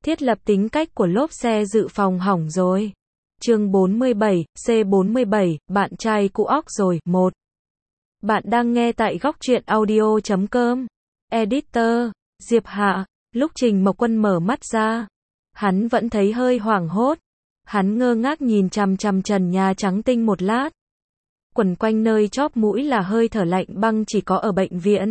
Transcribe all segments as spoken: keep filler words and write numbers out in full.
Thiết lập tính cách của lốp xe dự phòng hỏng rồi. Chương bốn mươi bảy, C bốn mươi bảy, bạn trai cũ óc rồi. một. Bạn đang nghe tại góc truyện audio chấm com. Editor, Diệp Hạ. Lúc Trình Mộc Quân mở mắt ra, hắn vẫn thấy hơi hoảng hốt. Hắn ngơ ngác nhìn chằm chằm trần nhà trắng tinh một lát. Quẩn quanh nơi chóp mũi là hơi thở lạnh băng chỉ có ở bệnh viện.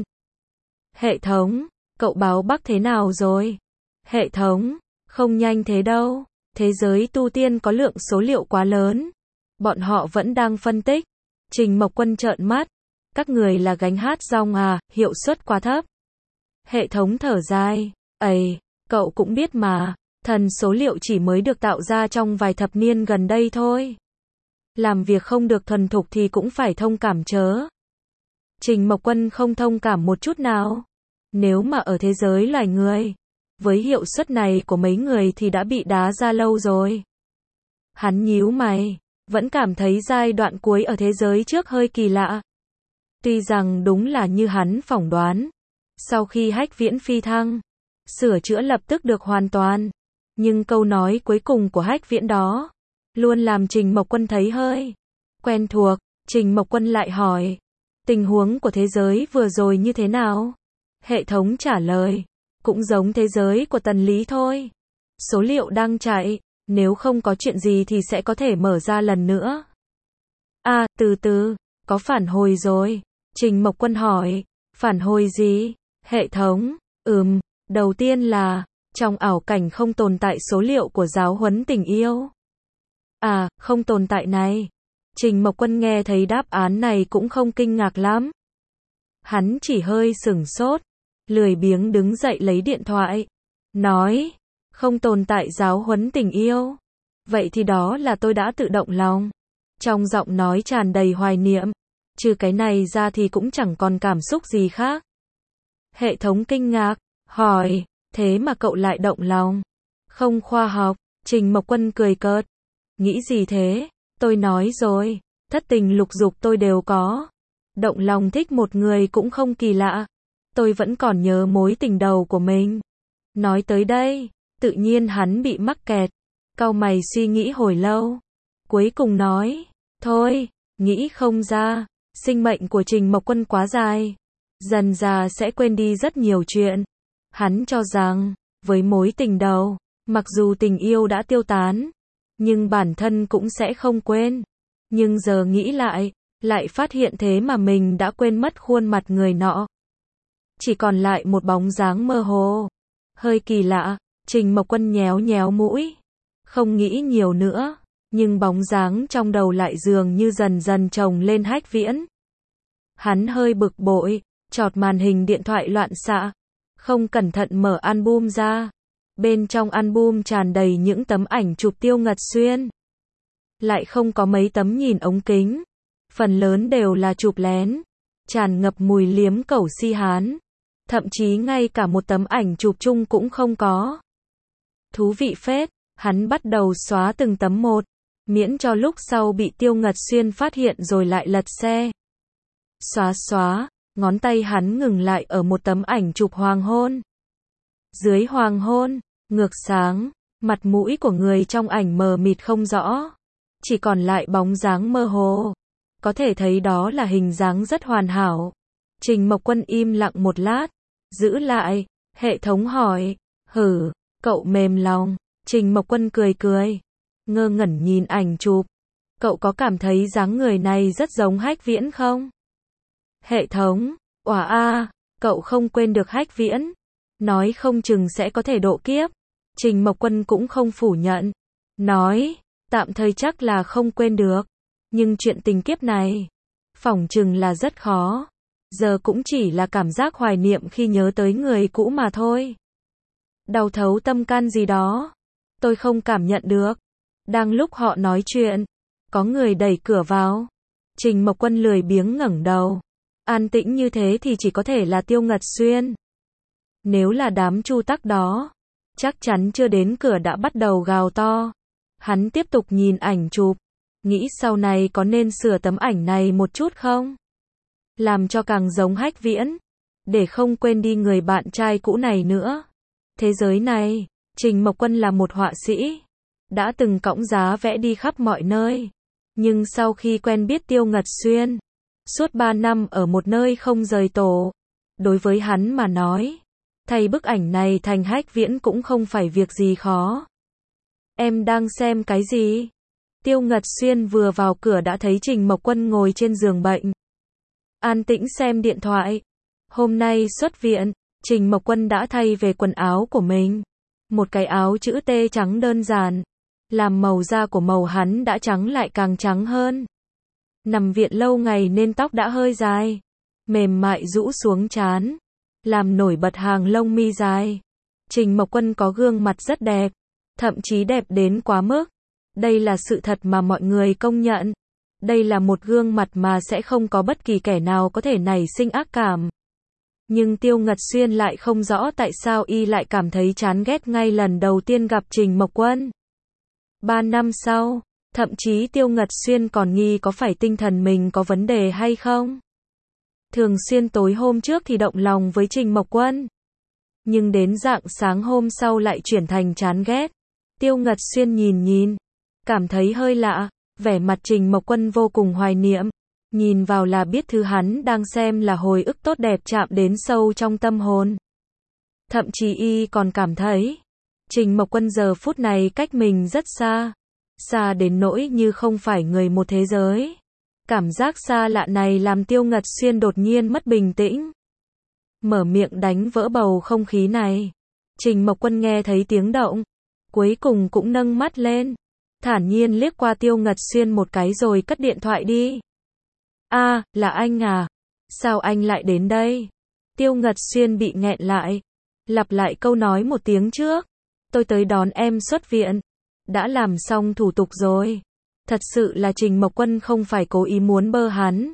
Hệ thống, cậu báo Bắc thế nào rồi? Hệ thống, không nhanh thế đâu. Thế giới tu tiên có lượng số liệu quá lớn. Bọn họ vẫn đang phân tích. Trình Mộc Quân trợn mắt. Các người là gánh hát rong à, hiệu suất quá thấp. Hệ thống thở dài. Ây, cậu cũng biết mà. Thần số liệu chỉ mới được tạo ra trong vài thập niên gần đây thôi. Làm việc không được thuần thục thì cũng phải thông cảm chớ. Trình Mộc Quân không thông cảm một chút nào. Nếu mà ở thế giới loài người, với hiệu suất này của mấy người thì đã bị đá ra lâu rồi. Hắn nhíu mày, vẫn cảm thấy giai đoạn cuối ở thế giới trước hơi kỳ lạ. Tuy rằng đúng là như hắn phỏng đoán, sau khi Hách Viễn phi thăng, sửa chữa lập tức được hoàn toàn. Nhưng câu nói cuối cùng của Hách Viễn đó, luôn làm Trình Mộc Quân thấy hơi quen thuộc. Trình Mộc Quân lại hỏi, tình huống của thế giới vừa rồi như thế nào? Hệ thống trả lời, cũng giống thế giới của Tần Lý thôi. Số liệu đang chạy, nếu không có chuyện gì thì sẽ có thể mở ra lần nữa. À, từ từ, có phản hồi rồi. Trình Mộc Quân hỏi, phản hồi gì? Hệ thống, ừm, đầu tiên là, trong ảo cảnh không tồn tại số liệu của giáo huấn tình yêu. À, không tồn tại này. Trình Mộc Quân nghe thấy đáp án này cũng không kinh ngạc lắm. Hắn chỉ hơi sửng sốt, lười biếng đứng dậy lấy điện thoại, nói, không tồn tại giáo huấn tình yêu. Vậy thì đó là tôi đã tự động lòng. Trong giọng nói tràn đầy hoài niệm, trừ cái này ra thì cũng chẳng còn cảm xúc gì khác. Hệ thống kinh ngạc, hỏi, thế mà cậu lại động lòng? Không khoa học. Trình Mộc Quân cười cợt. Nghĩ gì thế? Tôi nói rồi, thất tình lục dục tôi đều có. Động lòng thích một người cũng không kỳ lạ. Tôi vẫn còn nhớ mối tình đầu của mình. Nói tới đây, tự nhiên hắn bị mắc kẹt. Cau mày suy nghĩ hồi lâu. Cuối cùng nói, thôi, nghĩ không ra. Sinh mệnh của Trình Mộc Quân quá dài. Dần dà sẽ quên đi rất nhiều chuyện. Hắn cho rằng, với mối tình đầu, mặc dù tình yêu đã tiêu tán, nhưng bản thân cũng sẽ không quên. Nhưng giờ nghĩ lại, lại phát hiện thế mà mình đã quên mất khuôn mặt người nọ. Chỉ còn lại một bóng dáng mơ hồ. Hơi kỳ lạ. Trình Mộc Quân nhéo nhéo mũi. Không nghĩ nhiều nữa. Nhưng bóng dáng trong đầu lại dường như dần dần chồng lên Hách Viễn. Hắn hơi bực bội, chọt màn hình điện thoại loạn xạ. Không cẩn thận mở album ra. Bên trong album tràn đầy những tấm ảnh chụp Tiêu Ngật Xuyên. Lại không có mấy tấm nhìn ống kính. Phần lớn đều là chụp lén. Tràn ngập mùi liếm cẩu si hán. Thậm chí ngay cả một tấm ảnh chụp chung cũng không có. Thú vị phết, hắn bắt đầu xóa từng tấm một, miễn cho lúc sau bị Tiêu Ngật Xuyên phát hiện rồi lại lật xe. Xóa xóa, ngón tay hắn ngừng lại ở một tấm ảnh chụp hoàng hôn. Dưới hoàng hôn, ngược sáng, mặt mũi của người trong ảnh mờ mịt không rõ. Chỉ còn lại bóng dáng mơ hồ. Có thể thấy đó là hình dáng rất hoàn hảo. Trình Mộc Quân im lặng một lát. Giữ lại, hệ thống hỏi, hử, cậu mềm lòng. Trình Mộc Quân cười cười, ngơ ngẩn nhìn ảnh chụp. Cậu có cảm thấy dáng người này rất giống Hách Viễn không? Hệ thống, oà a, cậu không quên được Hách Viễn. Nói không chừng sẽ có thể độ kiếp. Trình Mộc Quân cũng không phủ nhận. Nói, tạm thời chắc là không quên được. Nhưng chuyện tình kiếp này, phỏng chừng là rất khó. Giờ cũng chỉ là cảm giác hoài niệm khi nhớ tới người cũ mà thôi. Đau thấu tâm can gì đó, tôi không cảm nhận được. Đang lúc họ nói chuyện, có người đẩy cửa vào. Trình Mộc Quân lười biếng ngẩng đầu. An tĩnh như thế thì chỉ có thể là Tiêu Ngật Xuyên. Nếu là đám Chu Tắc đó, chắc chắn chưa đến cửa đã bắt đầu gào to. Hắn tiếp tục nhìn ảnh chụp, nghĩ sau này có nên sửa tấm ảnh này một chút không? Làm cho càng giống Hách Viễn, để không quên đi người bạn trai cũ này nữa. Thế giới này, Trình Mộc Quân là một họa sĩ, đã từng cõng giá vẽ đi khắp mọi nơi. Nhưng sau khi quen biết Tiêu Ngật Xuyên, suốt ba năm ở một nơi không rời tổ, đối với hắn mà nói, thay bức ảnh này thành Hách Viễn cũng không phải việc gì khó. Em đang xem cái gì? Tiêu Ngật Xuyên vừa vào cửa đã thấy Trình Mộc Quân ngồi trên giường bệnh, an tĩnh xem điện thoại. Hôm nay xuất viện, Trình Mộc Quân đã thay về quần áo của mình. Một cái áo chữ T trắng đơn giản, làm màu da của màu hắn đã trắng lại càng trắng hơn. Nằm viện lâu ngày nên tóc đã hơi dài, mềm mại rũ xuống trán, làm nổi bật hàng lông mi dài. Trình Mộc Quân có gương mặt rất đẹp, thậm chí đẹp đến quá mức. Đây là sự thật mà mọi người công nhận. Đây là một gương mặt mà sẽ không có bất kỳ kẻ nào có thể nảy sinh ác cảm. Nhưng Tiêu Ngật Xuyên lại không rõ tại sao y lại cảm thấy chán ghét ngay lần đầu tiên gặp Trình Mộc Quân. Ba năm sau, thậm chí Tiêu Ngật Xuyên còn nghi có phải tinh thần mình có vấn đề hay không. Thường xuyên tối hôm trước thì động lòng với Trình Mộc Quân, nhưng đến rạng sáng hôm sau lại chuyển thành chán ghét. Tiêu Ngật Xuyên nhìn nhìn, cảm thấy hơi lạ, vẻ mặt Trình Mộc Quân vô cùng hoài niệm, nhìn vào là biết thứ hắn đang xem là hồi ức tốt đẹp chạm đến sâu trong tâm hồn. Thậm chí y còn cảm thấy, Trình Mộc Quân giờ phút này cách mình rất xa, xa đến nỗi như không phải người một thế giới. Cảm giác xa lạ này làm Tiêu Ngật Xuyên đột nhiên mất bình tĩnh, mở miệng đánh vỡ bầu không khí này. Trình Mộc Quân nghe thấy tiếng động, cuối cùng cũng nâng mắt lên, thản nhiên liếc qua Tiêu Ngật Xuyên một cái rồi cất điện thoại đi. A, à, là anh à? Sao anh lại đến đây? Tiêu Ngật Xuyên bị nghẹn lại, lặp lại câu nói một tiếng trước. Tôi tới đón em xuất viện, đã làm xong thủ tục rồi. Thật sự là Trình Mộc Quân không phải cố ý muốn bơ hắn,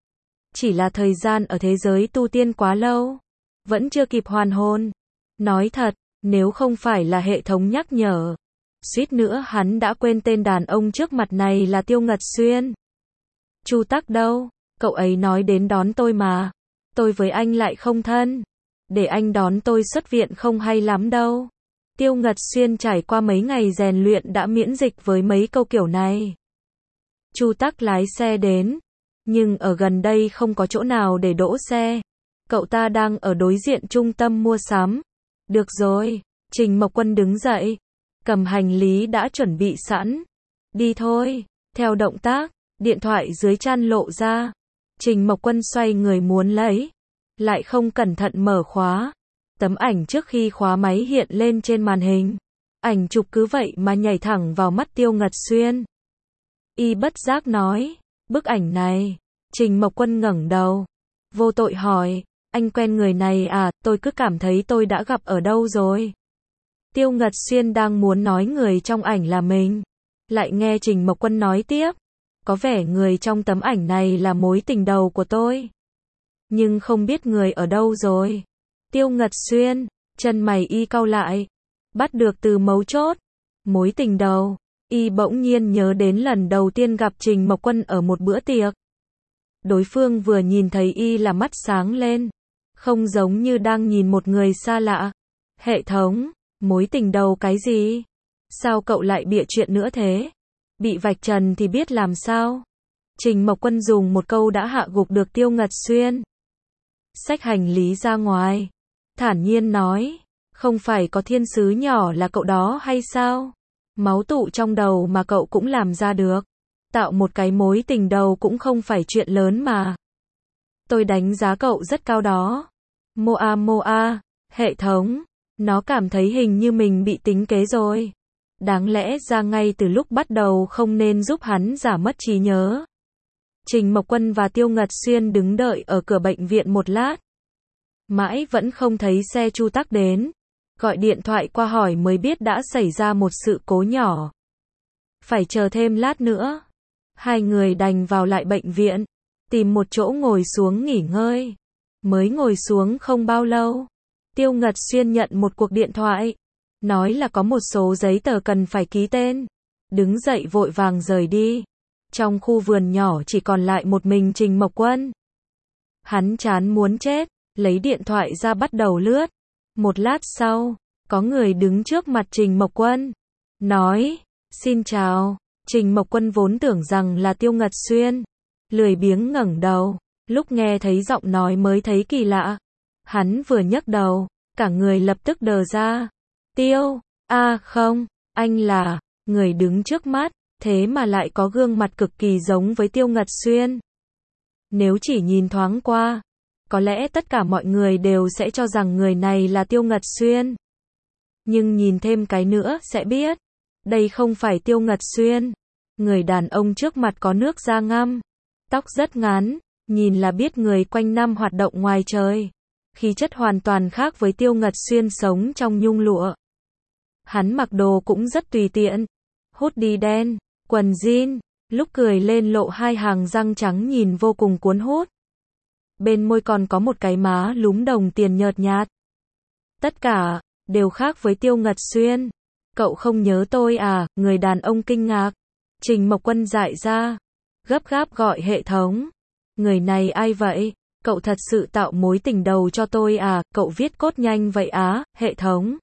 chỉ là thời gian ở thế giới tu tiên quá lâu, vẫn chưa kịp hoàn hồn. Nói thật, nếu không phải là hệ thống nhắc nhở, suýt nữa hắn đã quên tên đàn ông trước mặt này là Tiêu Ngật Xuyên. Chu Tắc đâu? Cậu ấy nói đến đón tôi mà. Tôi với anh lại không thân. Để anh đón tôi xuất viện không hay lắm đâu. Tiêu Ngật Xuyên trải qua mấy ngày rèn luyện đã miễn dịch với mấy câu kiểu này. Chu Tắc lái xe đến, nhưng ở gần đây không có chỗ nào để đỗ xe. Cậu ta đang ở đối diện trung tâm mua sắm. Được rồi, Trình Mộc Quân đứng dậy, cầm hành lý đã chuẩn bị sẵn. Đi thôi. Theo động tác, điện thoại dưới chăn lộ ra. Trình Mộc Quân xoay người muốn lấy, lại không cẩn thận mở khóa. Tấm ảnh trước khi khóa máy hiện lên trên màn hình. Ảnh chụp cứ vậy mà nhảy thẳng vào mắt Tiêu Ngật Xuyên. Y bất giác nói, bức ảnh này. Trình Mộc Quân ngẩng đầu, vô tội hỏi, anh quen người này à? Tôi cứ cảm thấy tôi đã gặp ở đâu rồi. Tiêu Ngật Xuyên đang muốn nói người trong ảnh là mình, lại nghe Trình Mộc Quân nói tiếp, có vẻ người trong tấm ảnh này là mối tình đầu của tôi, nhưng không biết người ở đâu rồi. Tiêu Ngật Xuyên, chân mày y cau lại, bắt được từ mấu chốt, mối tình đầu. Y bỗng nhiên nhớ đến lần đầu tiên gặp Trình Mộc Quân ở một bữa tiệc. Đối phương vừa nhìn thấy y là mắt sáng lên, không giống như đang nhìn một người xa lạ. Hệ thống, mối tình đầu cái gì? Sao cậu lại bịa chuyện nữa thế? Bị vạch trần thì biết làm sao? Trình Mộc Quân dùng một câu đã hạ gục được Tiêu Ngật Xuyên. Xách hành lý ra ngoài, thản nhiên nói, không phải có thiên sứ nhỏ là cậu đó hay sao? Máu tụ trong đầu mà cậu cũng làm ra được. Tạo một cái mối tình đầu cũng không phải chuyện lớn mà. Tôi đánh giá cậu rất cao đó. Moa Moa, hệ thống, nó cảm thấy hình như mình bị tính kế rồi. Đáng lẽ ra ngay từ lúc bắt đầu không nên giúp hắn giả mất trí nhớ. Trình Mộc Quân và Tiêu Ngật Xuyên đứng đợi ở cửa bệnh viện một lát. Mãi vẫn không thấy xe Chu Tắc đến. Gọi điện thoại qua hỏi mới biết đã xảy ra một sự cố nhỏ. Phải chờ thêm lát nữa. Hai người đành vào lại bệnh viện, tìm một chỗ ngồi xuống nghỉ ngơi. Mới ngồi xuống không bao lâu, Tiêu Ngật Xuyên nhận một cuộc điện thoại, nói là có một số giấy tờ cần phải ký tên. Đứng dậy vội vàng rời đi. Trong khu vườn nhỏ chỉ còn lại một mình Trình Mộc Quân. Hắn chán muốn chết, lấy điện thoại ra bắt đầu lướt. Một lát sau, có người đứng trước mặt Trình Mộc Quân, nói, xin chào. Trình Mộc Quân vốn tưởng rằng là Tiêu Ngật Xuyên, lười biếng ngẩng đầu, lúc nghe thấy giọng nói mới thấy kỳ lạ. Hắn vừa nhấc đầu, cả người lập tức đờ ra. Tiêu, a à, không, anh là, người đứng trước mắt, thế mà lại có gương mặt cực kỳ giống với Tiêu Ngật Xuyên. Nếu chỉ nhìn thoáng qua, có lẽ tất cả mọi người đều sẽ cho rằng người này là Tiêu Ngật Xuyên. Nhưng nhìn thêm cái nữa sẽ biết, đây không phải Tiêu Ngật Xuyên. Người đàn ông trước mặt có nước da ngăm, tóc rất ngắn, nhìn là biết người quanh năm hoạt động ngoài trời. Khí chất hoàn toàn khác với Tiêu Ngật Xuyên sống trong nhung lụa. Hắn mặc đồ cũng rất tùy tiện, hoodie đen, quần jean, lúc cười lên lộ hai hàng răng trắng nhìn vô cùng cuốn hút. Bên môi còn có một cái má lúm đồng tiền nhợt nhạt. Tất cả đều khác với Tiêu Ngật Xuyên. Cậu không nhớ tôi à? Người đàn ông kinh ngạc. Trình Mộc Quân dại ra, gấp gáp gọi hệ thống. Người này ai vậy? Cậu thật sự tạo mối tình đầu cho tôi à? Cậu viết cốt nhanh vậy á? Hệ thống.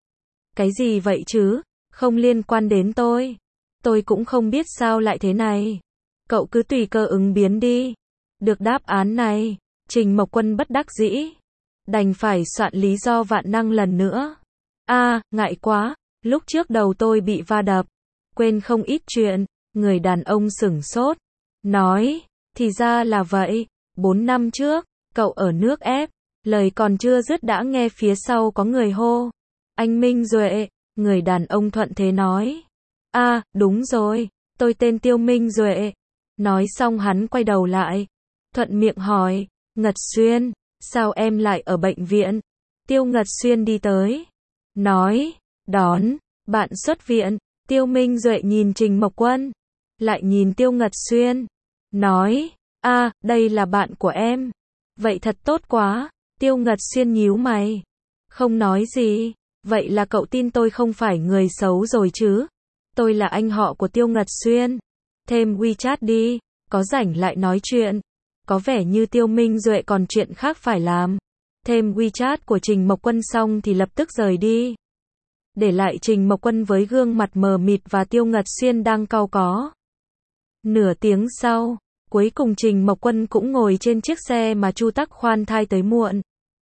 Cái gì vậy chứ? Không liên quan đến tôi. Tôi cũng không biết sao lại thế này. Cậu cứ tùy cơ ứng biến đi. Được đáp án này, Trình Mộc Quân bất đắc dĩ, đành phải soạn lý do vạn năng lần nữa. A, à, ngại quá, lúc trước đầu tôi bị va đập, quên không ít chuyện. Người đàn ông sửng sốt, nói, thì ra là vậy, bốn năm trước, cậu ở nước ép, lời còn chưa dứt đã nghe phía sau có người hô, anh Minh Duệ. Người đàn ông thuận thế nói, a, à, đúng rồi, tôi tên Tiêu Minh Duệ. Nói xong hắn quay đầu lại, thuận miệng hỏi, Ngật Xuyên, sao em lại ở bệnh viện? Tiêu Ngật Xuyên đi tới, nói, đón, bạn xuất viện. Tiêu Minh Duệ nhìn Trình Mộc Quân, lại nhìn Tiêu Ngật Xuyên, nói, a, à, đây là bạn của em. Vậy thật tốt quá. Tiêu Ngật Xuyên nhíu mày, không nói gì. Vậy là cậu tin tôi không phải người xấu rồi chứ? Tôi là anh họ của Tiêu Ngật Xuyên. Thêm WeChat đi, có rảnh lại nói chuyện. Có vẻ như Tiêu Minh Duệ còn chuyện khác phải làm. Thêm WeChat của Trình Mộc Quân xong thì lập tức rời đi. Để lại Trình Mộc Quân với gương mặt mờ mịt và Tiêu Ngật Xuyên đang cau có. Nửa tiếng sau, cuối cùng Trình Mộc Quân cũng ngồi trên chiếc xe mà Chu Tắc khoan thai tới muộn.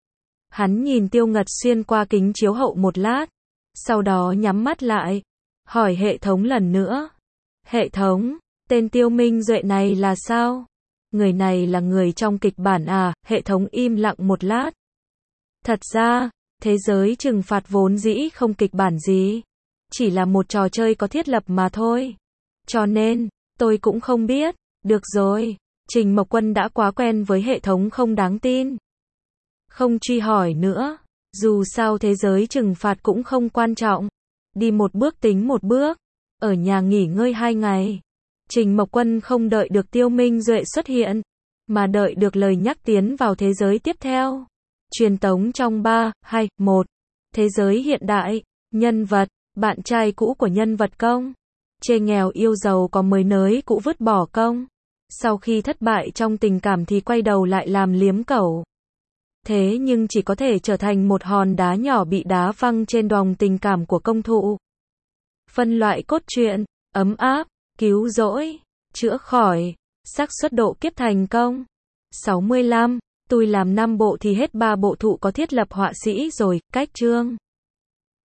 Hắn nhìn Tiêu Ngật Xuyên qua kính chiếu hậu một lát, sau đó nhắm mắt lại, hỏi hệ thống lần nữa. Hệ thống, tên Tiêu Minh Duệ này là sao? Người này là người trong kịch bản à? Hệ thống im lặng một lát. Thật ra, thế giới trừng phạt vốn dĩ không kịch bản gì, chỉ là một trò chơi có thiết lập mà thôi. Cho nên, tôi cũng không biết. Được rồi, Trình Mộc Quân đã quá quen với hệ thống không đáng tin. Không truy hỏi nữa, dù sao thế giới trừng phạt cũng không quan trọng. Đi một bước tính một bước, ở nhà nghỉ ngơi hai ngày. Trình Mộc Quân không đợi được Tiêu Minh Duệ xuất hiện, mà đợi được lời nhắc tiến vào thế giới tiếp theo. Truyền tống trong ba, hai, một. Thế giới hiện đại, nhân vật, bạn trai cũ của nhân vật công. Chê nghèo yêu giàu có mới nới cũ vứt bỏ công. Sau khi thất bại trong tình cảm thì quay đầu lại làm liếm cẩu. Thế nhưng chỉ có thể trở thành một hòn đá nhỏ bị đá văng trên đòng tình cảm của công thụ. Phân loại cốt truyện, ấm áp, cứu rỗi, chữa khỏi, xác suất độ kiếp thành công. sáu mươi lăm, tôi làm năm bộ thì hết ba bộ thụ có thiết lập họa sĩ rồi, cách chương.